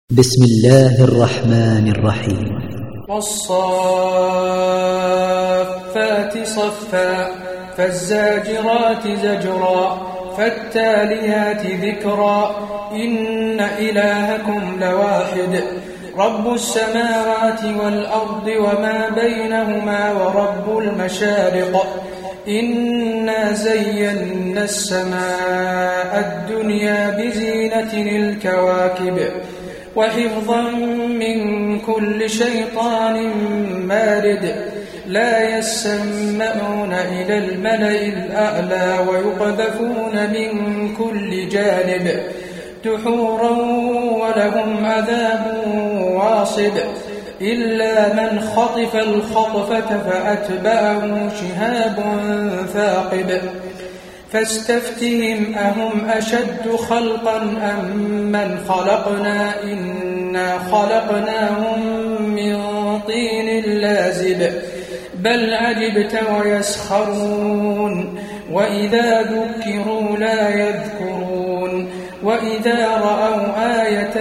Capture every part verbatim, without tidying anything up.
بسم الله الرحمن الرحيم. والصافات صفا فالزاجرات زجرا فالتاليات ذكرا إن إلهكم لواحد رب السماوات والأرض وما بينهما ورب المشارق إنا زينا السماء الدنيا بزينة الكواكب وحفظا من كل شيطان مارد لا يسمعون إلى الملأ الأعلى ويقذفون من كل جانب دحورا ولهم عذاب واصب إلا من خطف الخطفة فأتبعه شهاب ثاقب فاستفتهم أهم أشد خلقا أم من خلقنا إنا خلقناهم من طين لازب بل عجبت ويسخرون وإذا ذكروا لا يذكرون وإذا رأوا آية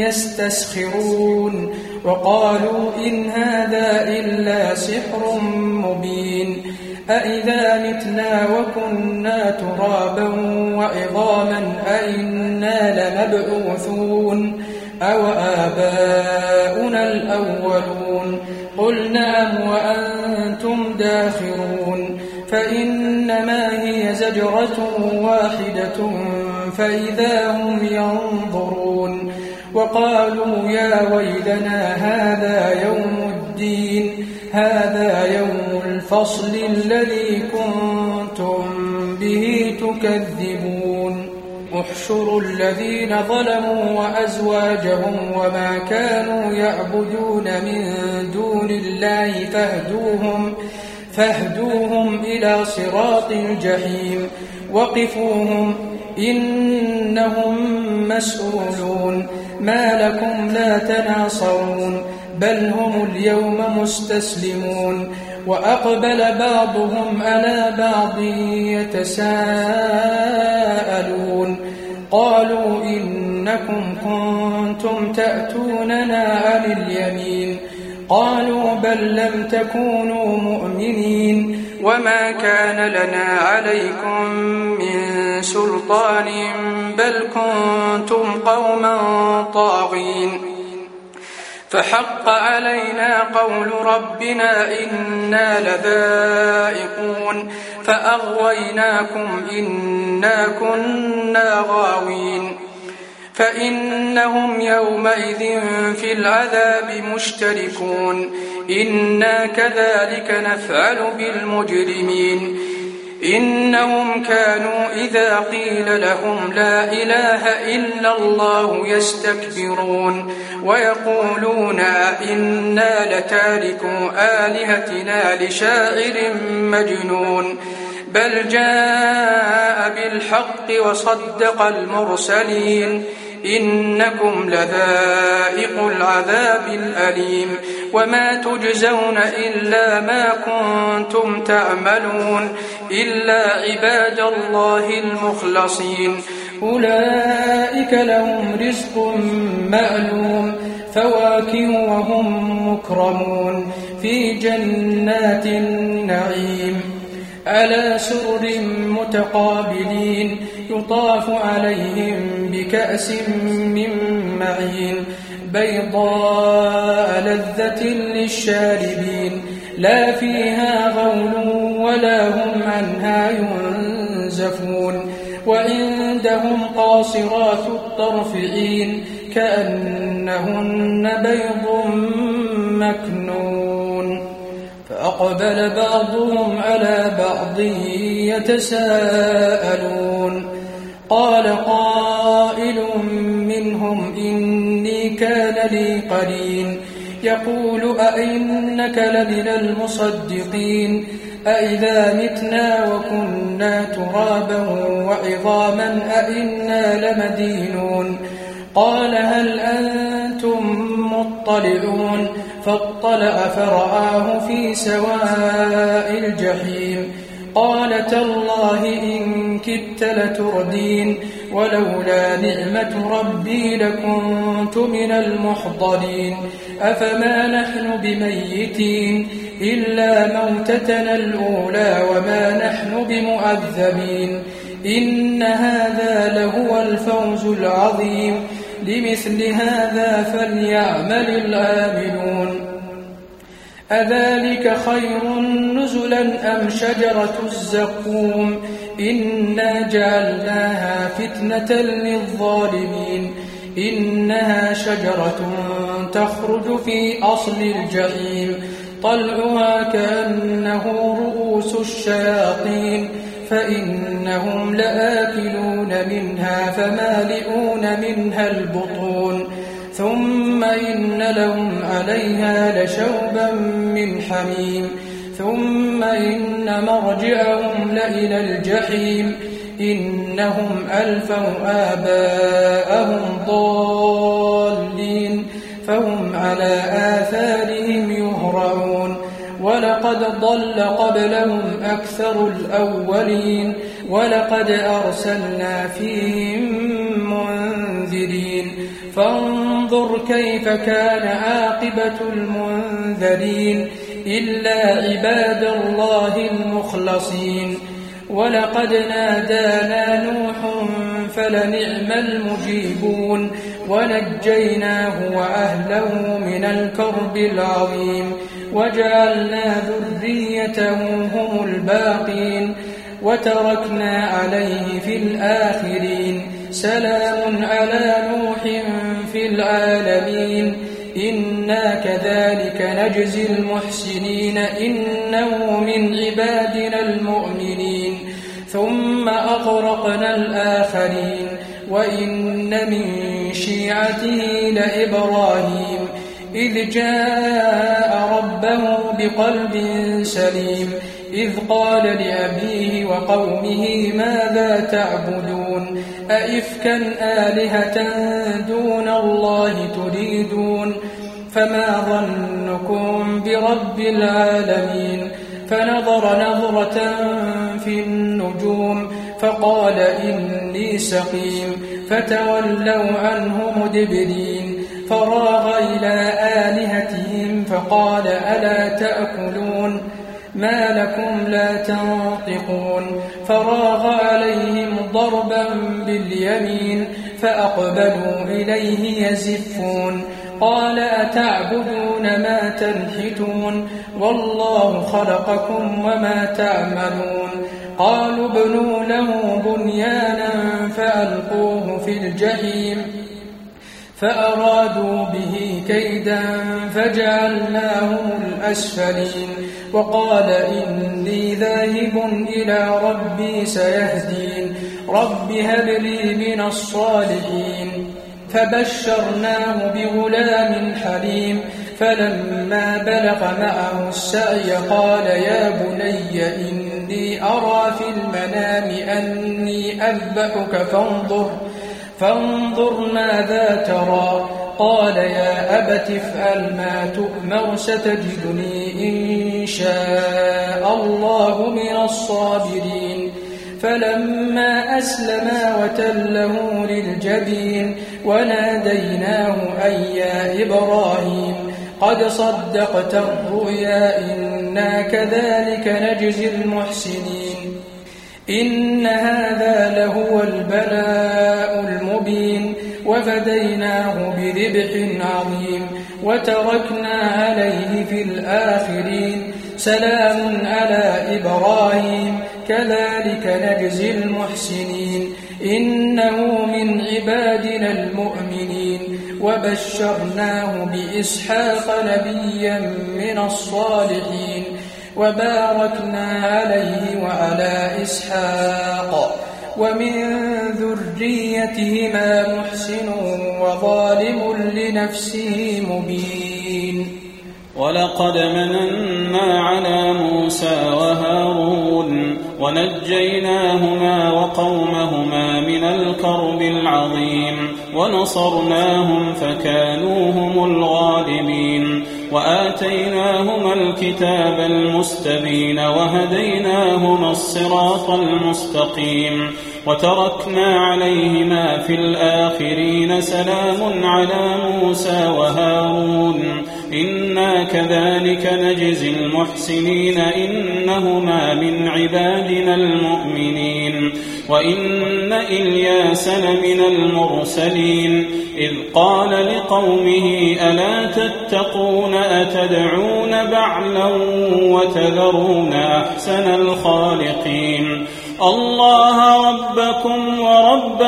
يستسخرون وقالوا إن هذا إلا سحر مبين أإذا متنا وكنا ترابا وعظاما أإنا لمبعوثون أو آباؤنا الأولون قل نعم وأنتم داخرون فإنما هي زجرة واحدة فإذا هم ينظرون وقالوا يا ويلنا هذا يوم الدين هذا يوم الفصل الذي كنتم به تكذبون احشروا الذين ظلموا وأزواجهم وما كانوا يعبدون من دون الله فاهدوهم, فاهدوهم إلى صراط الجحيم وقفوهم إنهم مسؤولون ما لكم لا تناصرون بل هم اليوم مستسلمون وأقبل بعضهم على بعض يتساءلون قالوا إنكم كنتم تأتوننا عن اليمين قالوا بل لم تكونوا مؤمنين وما كان لنا عليكم من سلطان بل كنتم قوما طاغين فحق علينا قول ربنا إنا لذائقون فأغويناكم إنا كنا غاوين فإنهم يومئذ في العذاب مشتركون إنا كذلك نفعل بالمجرمين إنهم كانوا إذا قيل لهم لا إله إلا الله يستكبرون ويقولون إنا لتاركو آلهتنا لشاعر مجنون بل جاء بالحق وصدق المرسلين إنكم لذائق العذاب الأليم وما تجزون إلا ما كنتم تعملون إلا عباد الله المخلصين أولئك لهم رزق معلوم فواكه وهم مكرمون في جنات النعيم على سرر متقابلين يطاف عليهم بكأس من معين بيضاء لذة للشاربين لا فيها غول ولا هم عنها ينزفون وعندهم قاصرات الطرف عين كأنهن بيض مكنون فأقبل بعضهم على بعض يتساءلون قال قائل منهم إني كان لي قرين يقول أئنك لمن المصدقين أئذا متنا وكنا ترابا وعظاما أئنا لمدينون قال هل أنتم مطلعون فاطلع فرآه في سواء الجحيم قال تالله إن كدت لتردين ولولا نعمة ربي لكنت من المحضرين أفما نحن بميتين إلا موتتنا الأولى وما نحن بمؤذبين إن هذا لهو الفوز العظيم لمثل هذا فليعمل العاملون أذلك خير نزلا أم شجرة الزقوم إنا جعلناها فتنة للظالمين إنها شجرة تخرج في أصل الجحيم طلعها كأنه رؤوس الشياطين فإنهم لآكلون منها فمالئون منها البطون ثم إن لهم عليها لشوبا من حميم ثم إن مرجعهم لإلى الجحيم إنهم ألفوا آباءهم ضالين فهم على آثارهم يهرعون ولقد ضل قبلهم أكثر الأولين ولقد أرسلنا فيهم منذرين فانظر كيف كان عاقبة المنذرين إلا عباد الله المخلصين ولقد نادانا نوح فلنعم المجيبون ونجيناه وأهله من الكرب العظيم وجعلنا ذريته هم الباقين وتركنا عليه في الآخرين سلام على نوح في العالمين إنا كذلك نجزي المحسنين إنه من عبادنا المؤمنين ثم أغرقنا الآخرين وإن من شيعته لإبراهيم إذ جاء ربه بقلب سليم إذ قال لأبيه وقومه ماذا تعبدون أئفكا آلهة دون الله تريدون فما ظنكم برب العالمين فنظر نظرة في النجوم فقال إني سقيم فتولوا عنه مدبرين فراغ إلى آلهتهم فقال ألا تأكلون ما لكم لا تنطقون فراغ عليهم ضربا باليمين فأقبلوا إليه يزفون قال أتعبدون ما تنحتون والله خلقكم وما تعملون قالوا ابنوا له بنيانا فألقوه في الجحيم فأرادوا به كيدا فجعلناهم الأسفلين وقال إني ذاهب إلى ربي سيهدين رب هب لي من الصالحين فبشرناه بغلام حليم فلما بلغ معه السعي قال يا بني إني أرى في المنام أني أذبحك فانظر فانظر ماذا ترى قال يا أبت افعل ما تؤمر ستجدني إن شاء الله من الصابرين فلما أسلما وتله للجبين وناديناه أي يا إبراهيم قد صدقت الرؤيا إنا كذلك نجزي المحسنين إن هذا لهو البلاء المبين وفديناه بذبح عظيم وتركنا عليه في الآخرين سلام على إبراهيم كذلك نجزي المحسنين إنه من عبادنا المؤمنين وبشرناه بإسحاق نبيا من الصالحين وباركنا عليه وعلى إسحاق ومن ذريتهما محسن وظالم لنفسه مبين ولقد مننا على موسى وهارون ونجيناهما وقومهما من الكرب العظيم ونصرناهم فكانوا هم الغالبين وآتيناهما الكتاب المستبين وهديناهما الصراط المستقيم وتركنا عليهما في الآخرين سلام على موسى وهارون إنا كذلك نجزي المحسنين إنهما من عبادنا المؤمنين وإن إلياس لمن المرسلين إذ قال لقومه ألا تتقون أتدعون بعلا وتذرون أحسن الخالقين الله ربكم ورب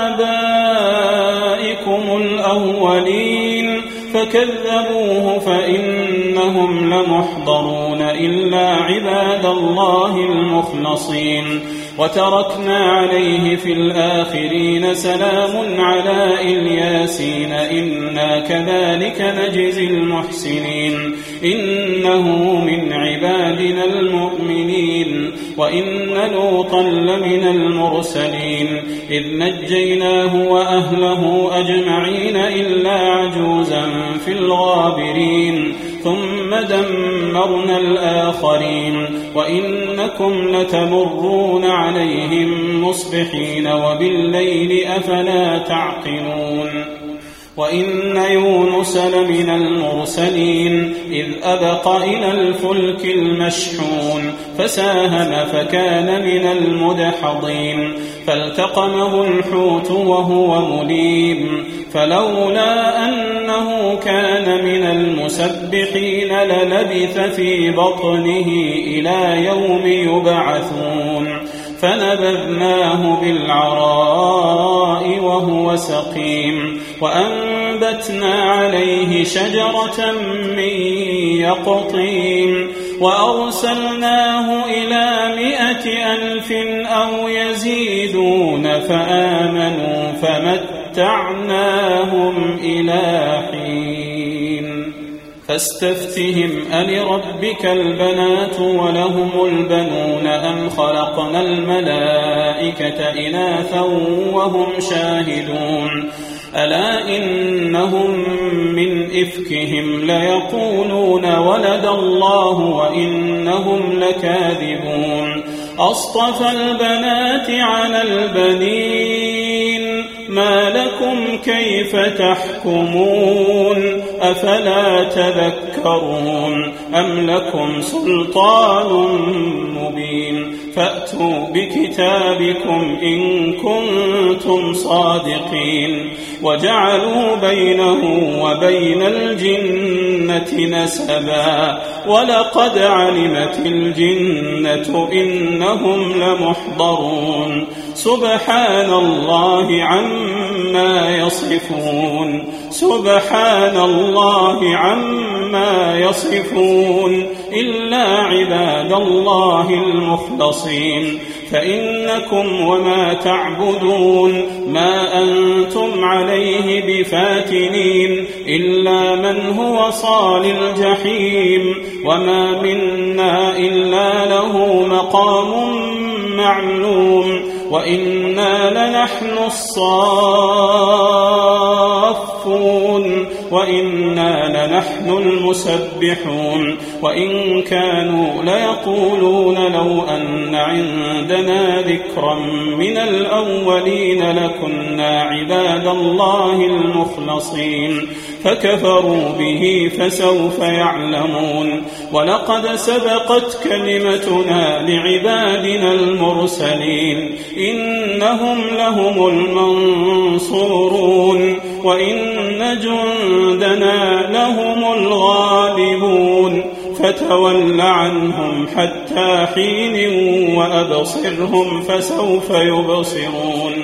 آبائكم الأولين فكذبوه فإنهم لمحضرون إلا عباد الله المخلصين وتركنا عليه في الآخرين سلام على إلياسين إنا كذلك نجزي المحسنين إنه من عبادنا المؤمنين وإن لوطا لمن المرسلين إذ نجيناه وأهله أجمعين إلا عجوزا في الغابرين ثم دمرنا الآخرين وإنكم لتمرون عليهم مصبحين وبالليل أفلا تعقلون وإن يونس لمن المرسلين إذ أبق إلى الفلك المشحون فساهم فكان من المدحضين فالتقمه الحوت وهو مليم فلولا أنه كان من المسبحين للبث في بطنه إلى يوم يبعثون فنبذناه بالعراء وهو سقيم وأنبتنا عليه شجرة من يقطين وأرسلناه إلى مائة ألف أو يزيدون فآمنوا فمتعناهم إلى حين فاستفتهم ألربك البنات ولهم البنون أم خلقنا الملائكة إناثا وهم شاهدون ألا إنهم من إفكهم ليقولون ولد الله وإنهم لكاذبون أصطفى البنات على البنين ما لكم كيف تحكمون أفلا تذكرون أم لكم سلطان مبين فأتوا بكتابكم إن كنتم صادقين وجعلوا بينه وبين الجنة نسبا ولقد علمت الجنة إنهم لمحضرون سبحان الله عما يصفون سبحان الله عما يصفون إلا عباد الله المخلصين فإنكم وما تعبدون ما أنتم عليه بفاتنين إلا من هو صال الجحيم وما منا إلا له مقام معلوم وإنا لنحن الصافون وإنا لنحن المسبحون وإن كانوا ليقولون لو أن عندنا ذكرا من الأولين لكنا عباد الله المخلصين فكفروا به فسوف يعلمون ولقد سبقت كلمتنا لعبادنا المرسلين إنهم لهم المنصورون وإن جندنا لهم الغالبون فتول عنهم حتى حين وأبصرهم فسوف يبصرون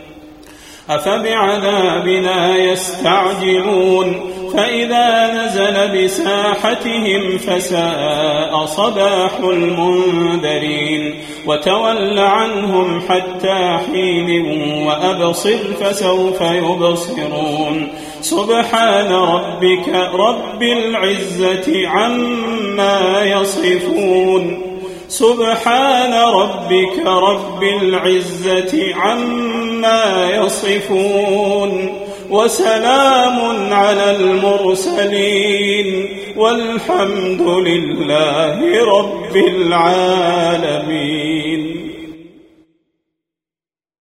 أفبعذابنا يستعجلون فإذا نزل بساحتهم فساء صباح المنذرين وتول عنهم حتى حين وأبصر فسوف يبصرون سبحان ربك رب العزة عما يصفون سبحان ربك رب العزة عما يصفون وسلام على المرسلين والحمد لله رب العالمين.